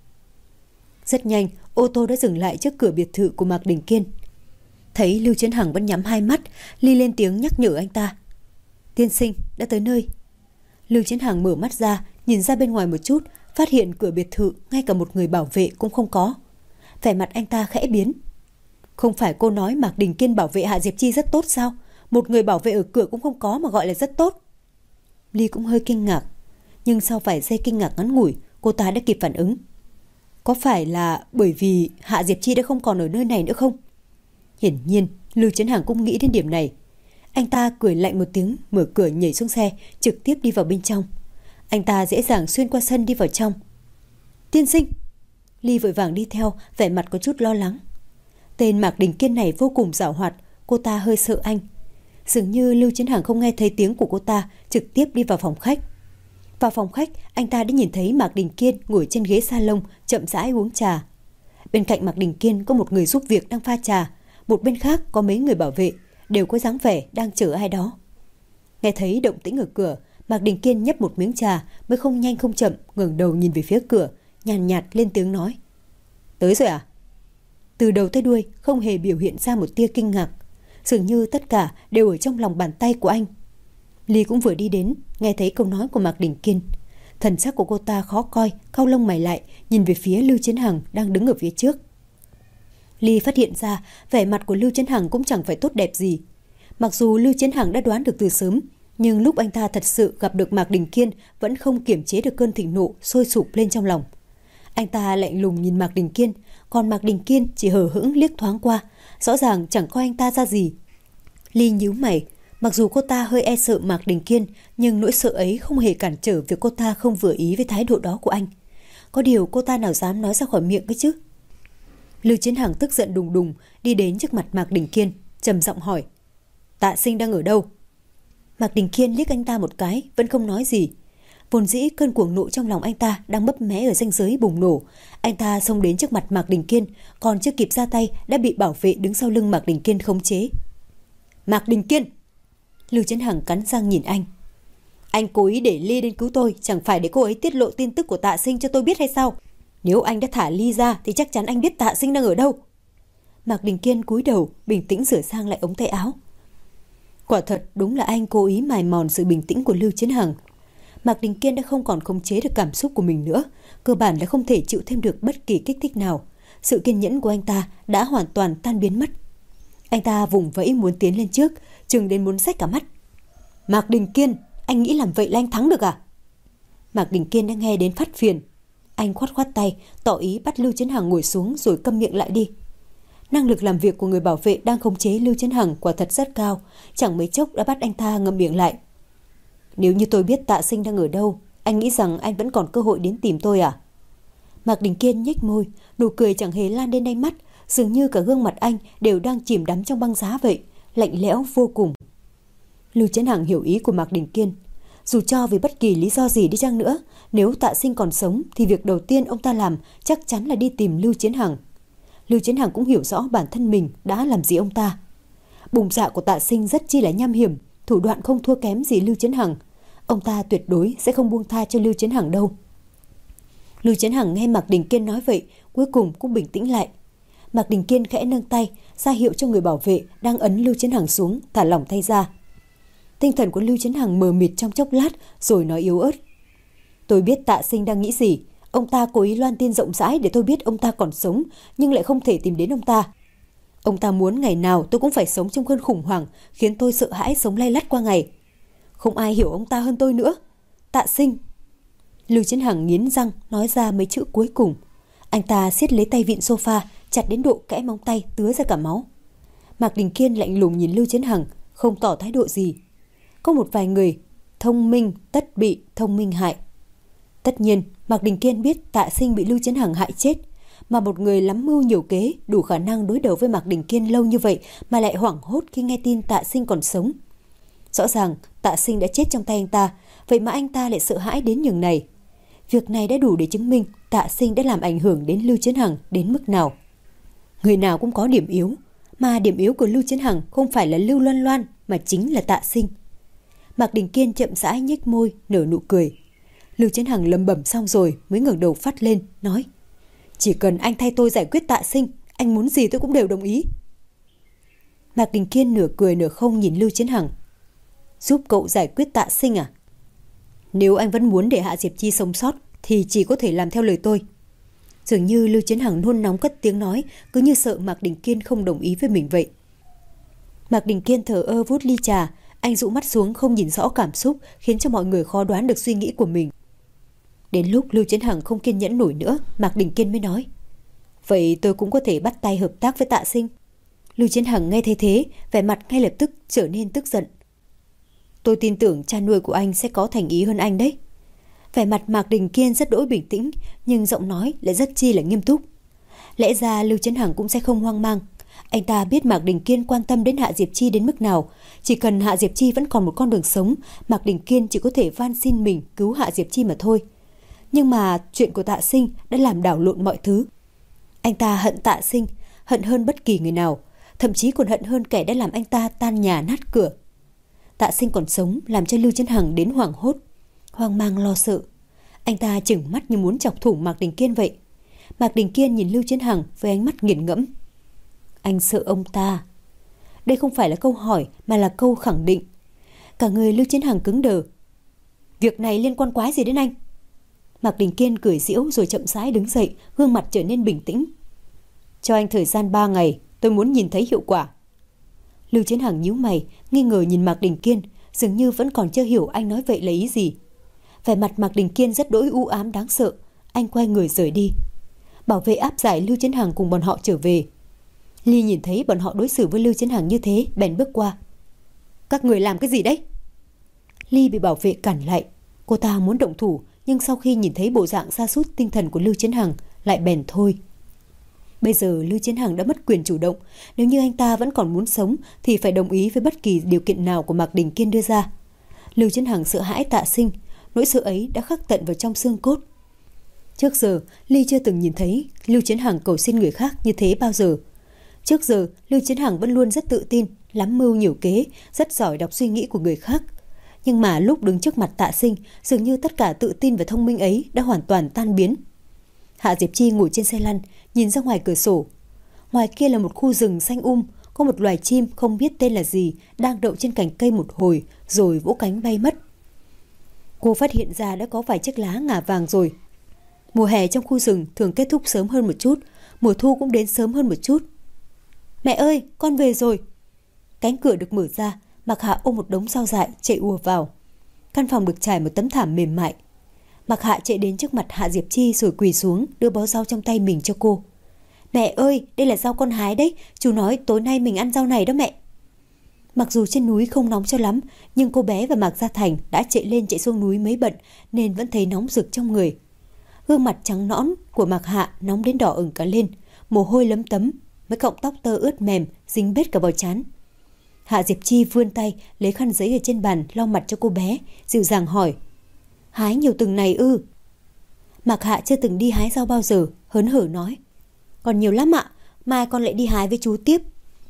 Rất nhanh, ô tô đã dừng lại trước cửa biệt thự của Mạc Đình Kiên. Thấy Lưu Chiến Hằng vẫn nhắm hai mắt, Ly lên tiếng nhắc nhở anh ta. Tiên sinh, đã tới nơi. Lưu Chiến Hằng mở mắt ra, nhìn ra bên ngoài một chút, phát hiện cửa biệt thự ngay cả một người bảo vệ cũng không có. Vẻ mặt anh ta khẽ biến. Không phải cô nói Mạc Đình Kiên bảo vệ Hạ Diệp Chi rất tốt sao? Một người bảo vệ ở cửa cũng không có mà gọi là rất tốt. Ly cũng hơi kinh ngạc, nhưng sau vài giây kinh ngạc ngắn ngủi, cô ta đã kịp phản ứng. Có phải là bởi vì Hạ Diệp Chi đã không còn ở nơi này nữa không? Hiển nhiên, Lưu Chiến Hằng cũng nghĩ đến điểm này. Anh ta cười lạnh một tiếng, mở cửa nhảy xuống xe, trực tiếp đi vào bên trong. Anh ta dễ dàng xuyên qua sân đi vào trong. Tiên sinh! Ly vội vàng đi theo, vẻ mặt có chút lo lắng. Tên Mạc Đình Kiên này vô cùng giảo hoạt, cô ta hơi sợ anh. Dường như Lưu Chiến Hằng không nghe thấy tiếng của cô ta, trực tiếp đi vào phòng khách. Vào phòng khách, anh ta đã nhìn thấy Mạc Đình Kiên ngồi trên ghế salon, chậm rãi uống trà. Bên cạnh Mạc Đình Kiên có một người giúp việc đang pha trà, một bên khác có mấy người bảo vệ, đều có dáng vẻ đang chờ ai đó. Nghe thấy động tĩnh ở cửa, Mạc Đình Kiên nhấp một miếng trà, mới không nhanh không chậm ngẩng đầu nhìn về phía cửa, nhàn nhạt, nhạt lên tiếng nói. Tới rồi à? Từ đầu tới đuôi không hề biểu hiện ra một tia kinh ngạc, dường như tất cả đều ở trong lòng bàn tay của anh. Ly cũng vừa đi đến, nghe thấy câu nói của Mạc Đình Kiên. Thần sắc của cô ta khó coi, cau lông mày lại, nhìn về phía Lưu Chiến Hằng đang đứng ở phía trước. Ly phát hiện ra vẻ mặt của Lưu Chiến Hằng cũng chẳng phải tốt đẹp gì. Mặc dù Lưu Chiến Hằng đã đoán được từ sớm, nhưng lúc anh ta thật sự gặp được Mạc Đình Kiên vẫn không kiềm chế được cơn thịnh nộ sôi sục lên trong lòng. Anh ta lạnh lùng nhìn Mạc Đình Kiên, còn Mạc Đình Kiên chỉ hờ hững liếc thoáng qua, rõ ràng chẳng coi anh ta ra gì. Ly nhíu mày. Mặc dù cô ta hơi e sợ Mạc Đình Kiên, nhưng nỗi sợ ấy không hề cản trở việc cô ta không vừa ý với thái độ đó của anh. Có điều cô ta nào dám nói ra khỏi miệng cái chứ? Lưu Chiến Hằng tức giận đùng đùng đi đến trước mặt Mạc Đình Kiên, trầm giọng hỏi: Tạ Sinh đang ở đâu? Mạc Đình Kiên liếc anh ta một cái, vẫn không nói gì. Vốn dĩ cơn cuồng nộ trong lòng anh ta đang bấp mé ở ranh giới bùng nổ. Anh ta xông đến trước mặt Mạc Đình Kiên, còn chưa kịp ra tay đã bị bảo vệ đứng sau lưng Mạc Đình Kiên khống chế. Mạc Đình Kiên! Lưu Chiến Hằng cắn răng nhìn anh. Anh cố ý để Ly đến cứu tôi, chẳng phải để cô ấy tiết lộ tin tức của Tạ Sinh cho tôi biết hay sao? Nếu anh đã thả Ly ra thì chắc chắn anh biết Tạ Sinh đang ở đâu. Mạc Đình Kiên cúi đầu, bình tĩnh sửa sang lại ống tay áo. Quả thật đúng là anh cố ý mài mòn sự bình tĩnh của Lưu Chiến Hằng. Mạc Đình Kiên đã không còn khống chế được cảm xúc của mình nữa, cơ bản là không thể chịu thêm được bất kỳ kích thích nào. Sự kiên nhẫn của anh ta đã hoàn toàn tan biến mất. Anh ta vùng vẫy muốn tiến lên trước, chừng đến muốn xách cả mắt. Mạc Đình Kiên, anh nghĩ làm vậy là anh thắng được à? Mạc Đình Kiên đã nghe đến phát phiền. Anh khoát khoát tay, tỏ ý bắt Lưu Chiến Hằng ngồi xuống rồi câm miệng lại đi. Năng lực làm việc của người bảo vệ đang khống chế Lưu Chiến Hằng quả thật rất cao, chẳng mấy chốc đã bắt anh ta ngậm miệng lại. Nếu như tôi biết Tạ Sinh đang ở đâu, anh nghĩ rằng anh vẫn còn cơ hội đến tìm tôi à? Mạc Đình Kiên nhếch môi, nụ cười chẳng hề lan đến đáy mắt, dường như cả gương mặt anh đều đang chìm đắm trong băng giá vậy, lạnh lẽo vô cùng. Lưu Chiến Hằng hiểu ý của Mạc Đình Kiên. Dù cho vì bất kỳ lý do gì đi chăng nữa, nếu Tạ Sinh còn sống thì việc đầu tiên ông ta làm chắc chắn là đi tìm Lưu Chiến Hằng. Lưu Chiến Hằng cũng hiểu rõ bản thân mình đã làm gì ông ta. Bụng dạ của Tạ Sinh rất chi là nham hiểm, thủ đoạn không thua kém gì Lưu Chiến Hằng. Ông ta tuyệt đối sẽ không buông tha cho Lưu Chiến Hằng đâu. Lưu Chiến Hằng nghe Mạc Đình Kiên nói vậy, cuối cùng cũng bình tĩnh lại. Mạc Đình Kiên khẽ nâng tay, ra hiệu cho người bảo vệ đang ấn Lưu Chiến Hằng xuống, thả lỏng tay ra. Tinh thần của Lưu Chiến Hằng mờ mịt trong chốc lát, rồi nói yếu ớt: Tôi biết Tạ Sinh đang nghĩ gì. Ông ta cố ý loan tin rộng rãi để tôi biết ông ta còn sống, nhưng lại không thể tìm đến ông ta. Ông ta muốn ngày nào tôi cũng phải sống trong cơn khủng hoảng, khiến tôi sợ hãi sống lay lắt qua ngày. Không ai hiểu ông ta hơn tôi nữa. Tạ Sinh. Lưu Chiến Hằng nghiến răng nói ra mấy chữ cuối cùng. Anh ta siết lấy tay vịn sofa, chặt đến độ kẽ móng tay tứa ra cả máu. Mạc Đình Kiên lạnh lùng nhìn Lưu Chiến Hằng, không tỏ thái độ gì. Có một vài người thông minh tất bị thông minh hại. Tất nhiên Mạc Đình Kiên biết Tạ Sinh bị Lưu Chiến Hằng hại chết, mà một người lắm mưu nhiều kế đủ khả năng đối đầu với Mạc Đình Kiên lâu như vậy mà lại hoảng hốt khi nghe tin Tạ Sinh còn sống. Rõ ràng Tạ Sinh đã chết trong tay anh ta, vậy mà anh ta lại sợ hãi đến nhường này. Việc này đã đủ để chứng minh Tạ Sinh đã làm ảnh hưởng đến Lưu Chiến Hằng đến mức nào. Người nào cũng có điểm yếu, mà điểm yếu của Lưu Chiến Hằng không phải là Lưu Loan Loan mà chính là Tạ Sinh. Mạc Đình Kiên chậm rãi nhếch môi, nở nụ cười. Lưu Chiến Hằng lẩm bẩm xong rồi mới ngẩng đầu phát lên, nói: Chỉ cần anh thay tôi giải quyết Tạ Sinh, anh muốn gì tôi cũng đều đồng ý. Mạc Đình Kiên nửa cười nửa không nhìn Lưu Chiến Hằng. Giúp cậu giải quyết Tạ Sinh à? Nếu anh vẫn muốn để Hạ Diệp Chi sống sót thì chỉ có thể làm theo lời tôi. Dường như Lưu Chiến Hằng nôn nóng cất tiếng nói, cứ như sợ Mạc Đình Kiên không đồng ý với mình vậy. Mạc Đình Kiên thờ ơ vút ly trà, anh dụ mắt xuống không nhìn rõ cảm xúc, khiến cho mọi người khó đoán được suy nghĩ của mình. Đến lúc Lưu Chiến Hằng không kiên nhẫn nổi nữa, Mạc Đình Kiên mới nói: Vậy tôi cũng có thể bắt tay hợp tác với Tạ Sinh. Lưu Chiến Hằng nghe thấy thế, vẻ mặt ngay lập tức trở nên tức giận. Tôi tin tưởng cha nuôi của anh sẽ có thành ý hơn anh đấy. Vẻ mặt Mạc Đình Kiên rất đỗi bình tĩnh, nhưng giọng nói lại rất chi là nghiêm túc. Lẽ ra Lưu Chiến Hằng cũng sẽ không hoang mang. Anh ta biết Mạc Đình Kiên quan tâm đến Hạ Diệp Chi đến mức nào. Chỉ cần Hạ Diệp Chi vẫn còn một con đường sống, Mạc Đình Kiên chỉ có thể van xin mình cứu Hạ Diệp Chi mà thôi. Nhưng mà chuyện của Tạ Sinh đã làm đảo lộn mọi thứ. Anh ta hận Tạ Sinh, hận hơn bất kỳ người nào, thậm chí còn hận hơn kẻ đã làm anh ta tan nhà nát cửa. Tạ Sinh còn sống làm cho Lưu Chiến Hằng đến hoảng hốt, hoang mang lo sợ. Anh ta chừng mắt như muốn chọc thủng Mạc Đình Kiên vậy. Mạc Đình Kiên nhìn Lưu Chiến Hằng với ánh mắt nghiền ngẫm. Anh sợ ông ta? Đây không phải là câu hỏi mà là câu khẳng định. Cả người Lưu Chiến Hằng cứng đờ. Việc này liên quan quái gì đến anh? Mạc Đình Kiên cười giễu rồi chậm rãi đứng dậy, gương mặt trở nên bình tĩnh. Cho anh thời gian ba ngày, tôi muốn nhìn thấy hiệu quả. Lưu Chiến Hằng nhíu mày, nghi ngờ nhìn Mạc Đình Kiên, dường như vẫn còn chưa hiểu anh nói vậy là ý gì. Vẻ mặt Mạc Đình Kiên rất đỗi u ám đáng sợ, anh quay người rời đi. Bảo vệ áp giải Lưu Chiến Hằng cùng bọn họ trở về. Ly nhìn thấy bọn họ đối xử với Lưu Chiến Hằng như thế, bèn bước qua. Các người làm cái gì đấy? Ly bị bảo vệ cản lại. Cô ta muốn động thủ, nhưng sau khi nhìn thấy bộ dạng sa sút tinh thần của Lưu Chiến Hằng lại bèn thôi. Bây giờ Lưu Chiến Hằng đã mất quyền chủ động, nếu như anh ta vẫn còn muốn sống thì phải đồng ý với bất kỳ điều kiện nào của Mạc Đình Kiên đưa ra. Lưu Chiến Hằng sợ hãi Tạ Sinh, nỗi sợ ấy đã khắc tận vào trong xương cốt. Trước giờ, Ly chưa từng nhìn thấy Lưu Chiến Hằng cầu xin người khác như thế bao giờ. Trước giờ, Lưu Chiến Hằng vẫn luôn rất tự tin, lắm mưu nhiều kế, rất giỏi đọc suy nghĩ của người khác. Nhưng mà lúc đứng trước mặt Tạ Sinh, dường như tất cả tự tin và thông minh ấy đã hoàn toàn tan biến. Hạ Diệp Chi ngồi trên xe lăn, nhìn ra ngoài cửa sổ. Ngoài kia là một khu rừng xanh um, có một loài chim không biết tên là gì đang đậu trên cành cây một hồi rồi vỗ cánh bay mất. Cô phát hiện ra đã có vài chiếc lá ngả vàng rồi. Mùa hè trong khu rừng thường kết thúc sớm hơn một chút, mùa thu cũng đến sớm hơn một chút. Mẹ ơi, con về rồi. Cánh cửa được mở ra, Mạc Hạ ôm một đống rau dại chạy ùa vào. Căn phòng được trải một tấm thảm mềm mại. Mạc Hạ chạy đến trước mặt Hạ Diệp Chi rồi quỳ xuống đưa bó rau trong tay mình cho cô. Mẹ ơi, đây là rau con hái đấy, chú nói tối nay mình ăn rau này đó mẹ. Mặc dù trên núi không nóng cho lắm, nhưng cô bé và Mạc Gia Thành đã chạy lên chạy xuống núi mấy bận nên vẫn thấy nóng rực trong người. Gương mặt trắng nõn của Mạc Hạ nóng đến đỏ ửng cả lên, mồ hôi lấm tấm, mấy cọng tóc tơ ướt mềm dính bết cả vào trán. Hạ Diệp Chi vươn tay lấy khăn giấy ở trên bàn lau mặt cho cô bé, dịu dàng hỏi: Hái nhiều từng này ư? Mạc Hạ chưa từng đi hái rau bao giờ, hớn hở nói: Còn nhiều lắm ạ, mai con lại đi hái với chú tiếp.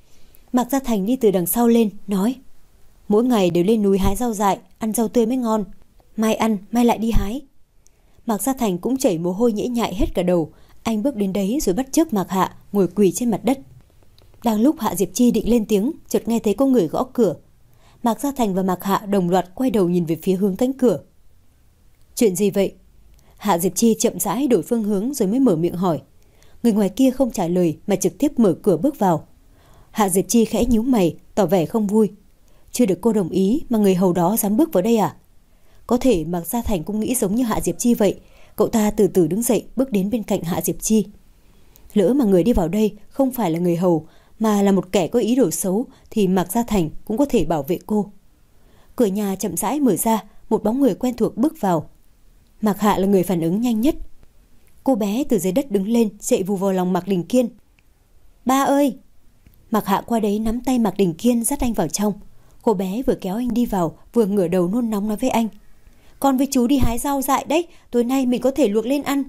Mạc Gia Thành đi từ đằng sau lên, nói: Mỗi ngày đều lên núi hái rau dại, ăn rau tươi mới ngon. Mai ăn, mai lại đi hái. Mạc Gia Thành cũng chảy mồ hôi nhễ nhại hết cả đầu. Anh bước đến đấy rồi bắt chước Mạc Hạ ngồi quỳ trên mặt đất. Đang lúc Hạ Diệp Chi định lên tiếng, chợt nghe thấy có người gõ cửa. Mạc Gia Thành và Mạc Hạ đồng loạt quay đầu nhìn về phía hướng cánh cửa. Chuyện gì vậy? Hạ Diệp Chi chậm rãi đổi phương hướng rồi mới mở miệng hỏi. Người ngoài kia không trả lời mà trực tiếp mở cửa bước vào. Hạ Diệp Chi khẽ nhíu mày, tỏ vẻ không vui. Chưa được cô đồng ý mà người hầu đó dám bước vào đây à? Có thể Mạc Gia Thành cũng nghĩ giống như Hạ Diệp Chi vậy. Cậu ta từ từ đứng dậy bước đến bên cạnh Hạ Diệp Chi. Lỡ mà người đi vào đây không phải là người hầu mà là một kẻ có ý đồ xấu thì Mạc Gia Thành cũng có thể bảo vệ cô. Cửa nhà chậm rãi mở ra, một bóng người quen thuộc bước vào. Mạc Hạ là người phản ứng nhanh nhất. Cô bé từ dưới đất đứng lên, chạy vù vào lòng Mạc Đình Kiên. Ba ơi! Mạc Hạ qua đấy nắm tay Mạc Đình Kiên dắt anh vào trong. Cô bé vừa kéo anh đi vào, vừa ngửa đầu nôn nóng nói với anh. Con với chú đi hái rau dại đấy, tối nay mình có thể luộc lên ăn.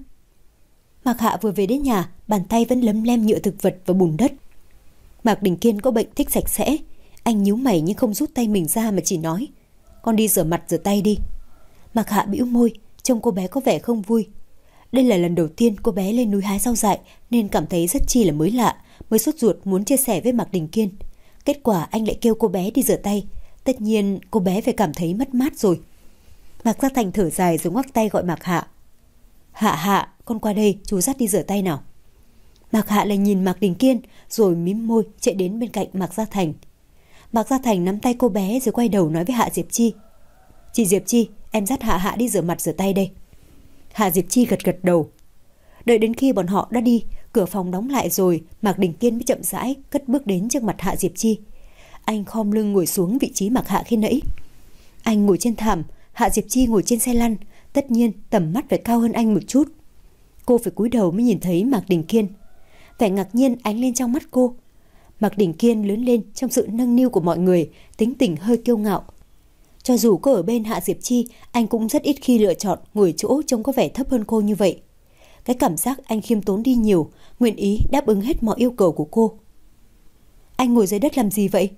Mạc Hạ vừa về đến nhà, bàn tay vẫn lấm lem nhựa thực vật và bùn đất. Mạc Đình Kiên có bệnh thích sạch sẽ. Anh nhíu mày nhưng không rút tay mình ra mà chỉ nói: Con đi rửa mặt rửa tay đi. Mạc Hạ bĩu môi, trông cô bé có vẻ không vui. Đây là lần đầu tiên cô bé lên núi hái rau dại nên cảm thấy rất chi là mới lạ, mới sốt ruột muốn chia sẻ với Mạc Đình Kiên. Kết quả anh lại kêu cô bé đi rửa tay. Tất nhiên cô bé phải cảm thấy mất mát rồi. Mạc Gia Thành thở dài rồi ngoắc tay gọi Mạc Hạ. Hạ Hạ, con qua đây, chú dắt đi rửa tay nào. Mạc Hạ lại nhìn Mạc Đình Kiên rồi mím môi chạy đến bên cạnh Mạc Gia Thành. Mạc Gia Thành nắm tay cô bé rồi quay đầu nói với Hạ Diệp Chi. Chị Diệp Chi, em dắt Hạ Hạ đi rửa mặt rửa tay đây. Hạ Diệp Chi gật gật đầu. Đợi đến khi bọn họ đã đi, cửa phòng đóng lại rồi, Mạc Đình Kiên mới chậm rãi cất bước đến trước mặt Hạ Diệp Chi. Anh khom lưng ngồi xuống vị trí Mạc Hạ khi nãy. Anh ngồi trên thảm, Hạ Diệp Chi ngồi trên xe lăn, tất nhiên tầm mắt phải cao hơn anh một chút. Cô phải cúi đầu mới nhìn thấy Mạc Đình Kiên. Vẻ ngạc nhiên ánh lên trong mắt cô. Mạc Đình Kiên lớn lên trong sự nâng niu của mọi người, tính tình hơi kiêu ngạo. Cho dù có ở bên Hạ Diệp Chi, anh cũng rất ít khi lựa chọn ngồi chỗ trông có vẻ thấp hơn cô như vậy. Cái cảm giác anh khiêm tốn đi nhiều, nguyện ý đáp ứng hết mọi yêu cầu của cô. Anh ngồi dưới đất làm gì vậy?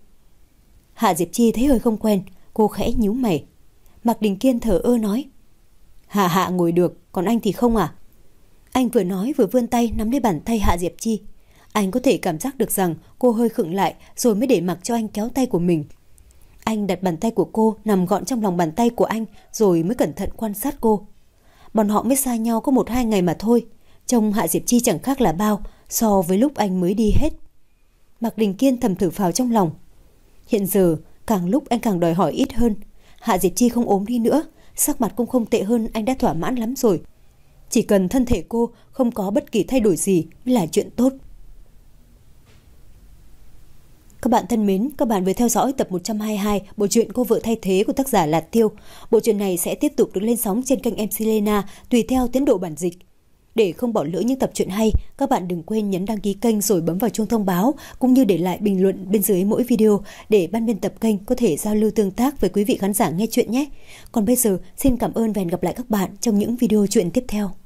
Hạ Diệp Chi thấy hơi không quen, cô khẽ nhíu mày. Mạc Đình Kiên thở ơ nói. Hạ Hạ ngồi được, còn anh thì không à? Anh vừa nói vừa vươn tay nắm lấy bàn tay Hạ Diệp Chi. Anh có thể cảm giác được rằng cô hơi khựng lại rồi mới để mặc cho anh kéo tay của mình. Anh đặt bàn tay của cô nằm gọn trong lòng bàn tay của anh rồi mới cẩn thận quan sát cô. Bọn họ mới xa nhau có một hai ngày mà thôi. Trông Hạ Diệp Chi chẳng khác là bao so với lúc anh mới đi hết. Mạc Đình Kiên thầm thở phào trong lòng. Hiện giờ càng lúc anh càng đòi hỏi ít hơn. Hạ Diệp Chi không ốm đi nữa, sắc mặt cũng không tệ hơn, anh đã thỏa mãn lắm rồi. Chỉ cần thân thể cô không có bất kỳ thay đổi gì mới là chuyện tốt. Các bạn thân mến, các bạn vừa theo dõi tập một trăm hai mươi hai bộ truyện Cô vợ thay thế của tác giả Lạt Tiêu. Bộ truyện này sẽ tiếp tục được lên sóng trên kênh em xê Lena tùy theo tiến độ bản dịch. Để không bỏ lỡ những tập truyện hay, các bạn đừng quên nhấn đăng ký kênh rồi bấm vào chuông thông báo, cũng như để lại bình luận bên dưới mỗi video để ban biên tập kênh có thể giao lưu tương tác với quý vị khán giả nghe truyện nhé. Còn bây giờ, xin cảm ơn và hẹn gặp lại các bạn trong những video truyện tiếp theo.